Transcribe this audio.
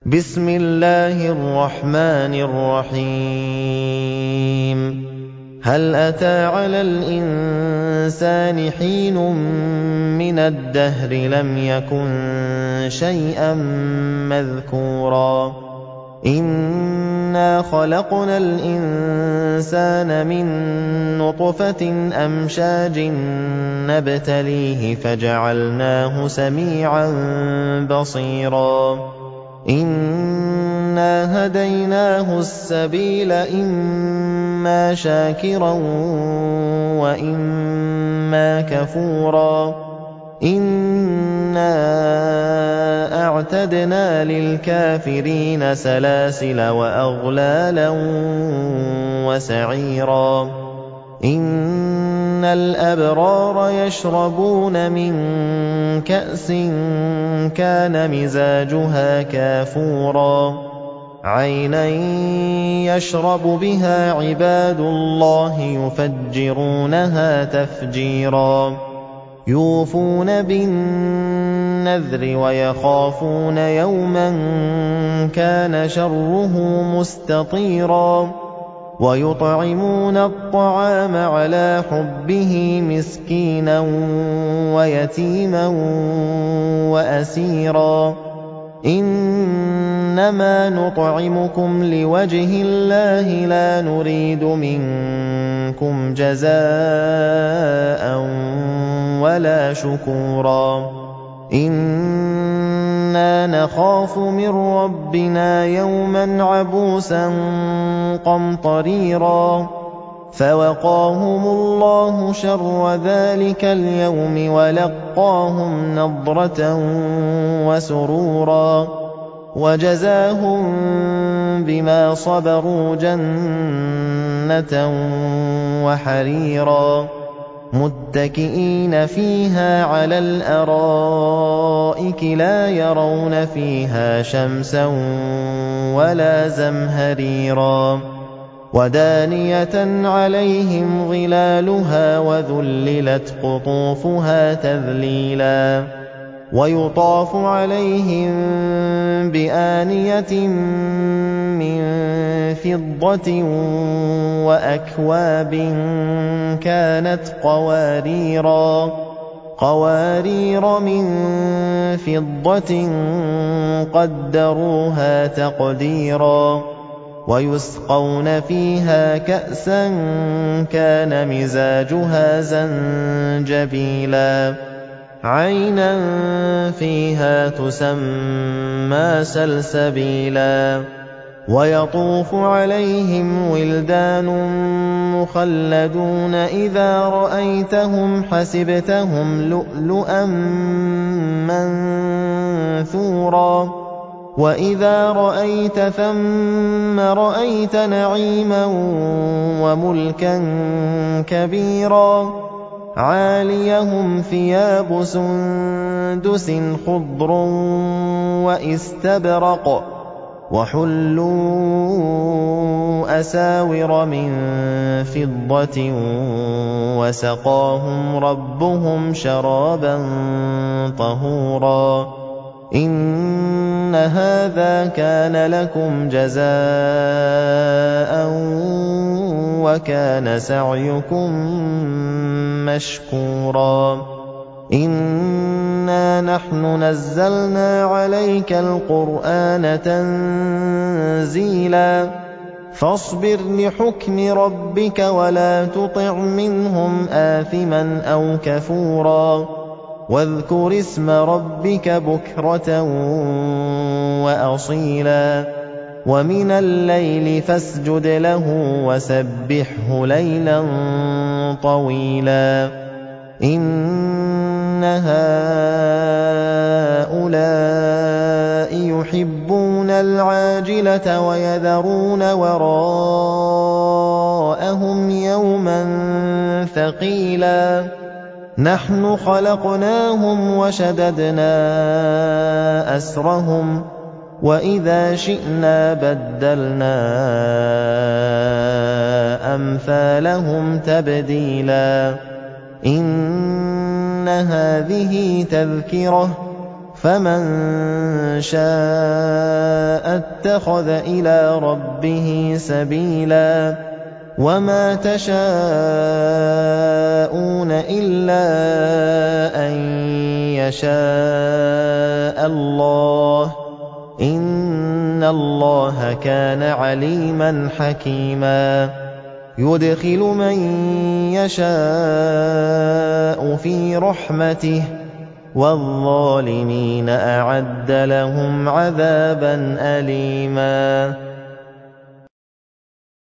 بسم الله الرحمن الرحيم هل أتى على الإنسان حين من الدهر لم يكن شيئا مذكورا إنا خلقنا الإنسان من نطفة أمشاج نبتليه فجعلناه سميعا بصيرا إنا هديناه السبيل إما شاكرا وإما كفورا إنا أعتدنا للكافرين سلاسل وأغلالا وسعيرا إن الأبرار يشربون من كأس كان مزاجها كافورا عينا يشرب بها عباد الله يفجرونها تفجيرا يوفون بالنذر ويخافون يوما كان شره مستطيرا ويطعمون الطعام على حبه مسكينا ويتيما وأسيرا إنما نطعمكم لوجه الله لا نريد منكم جزاء ولا شكورا إنا نخاف من ربنا يوما عبوسا قمطريرا فوقاهم الله شر ذلك اليوم ولقاهم نضرة وسرورا وجزاهم بما صبروا جنة وحريرا متكئين فيها على الأرائك لا يرون فيها شمسا ولا زمهريرا ودانية عليهم ظلالها وذللت قطوفها تذليلا ويطاف عليهم بآنية من فضة وأكواب كانت قوارير من فضة قدروها تقديرا ويسقون فيها كأسا كان مزاجها زنجبيلا عينا فيها تسمى سلسبيلا ويطوف عليهم ولدان مخلدون إذا رأيتهم حسبتهم لؤلؤا منثورا وإذا رأيت ثم رأيت نعيما وملكا كبيرا عاليهم ثياب سندس خضر وإستبرق وحلوا أساور من فضة وسقاهم ربهم شرابا طهورا إن هذا كان لكم جزاء وكان سعيكم مشكورا إنا نحن نزلنا عليك القرآن تنزيلا فاصبر لحكم ربك ولا تطع منهم آثما أو كفورا واذكر اسم ربك بكرة وأصيلا ومن الليل فاسجد له وسبحه ليلا طويلا إن هؤلاء يحبون العاجلة ويذرون وراءهم يوما ثقيلا نحن خلقناهم وشددنا أسرهم وإذا شئنا بدلنا أمثالهم تبديلا إن هذه تذكرة فمن شاء اتَّخَذَ إِلَىٰ رَبِّهِ سَبِيلًا وَمَا تَشَاءُونَ إِلَّا أَن يَشَاءَ اللَّهُ ۚ إِنَّ اللَّهَ كَانَ عَلِيمًا حَكِيمًا يُدْخِلُ مَن يَشَاءُ فِي رَحْمَتِهِ ۚ وَالظَّالِمِينَ أَعَدَّ لَهُمْ عَذَابًا أَلِيمًا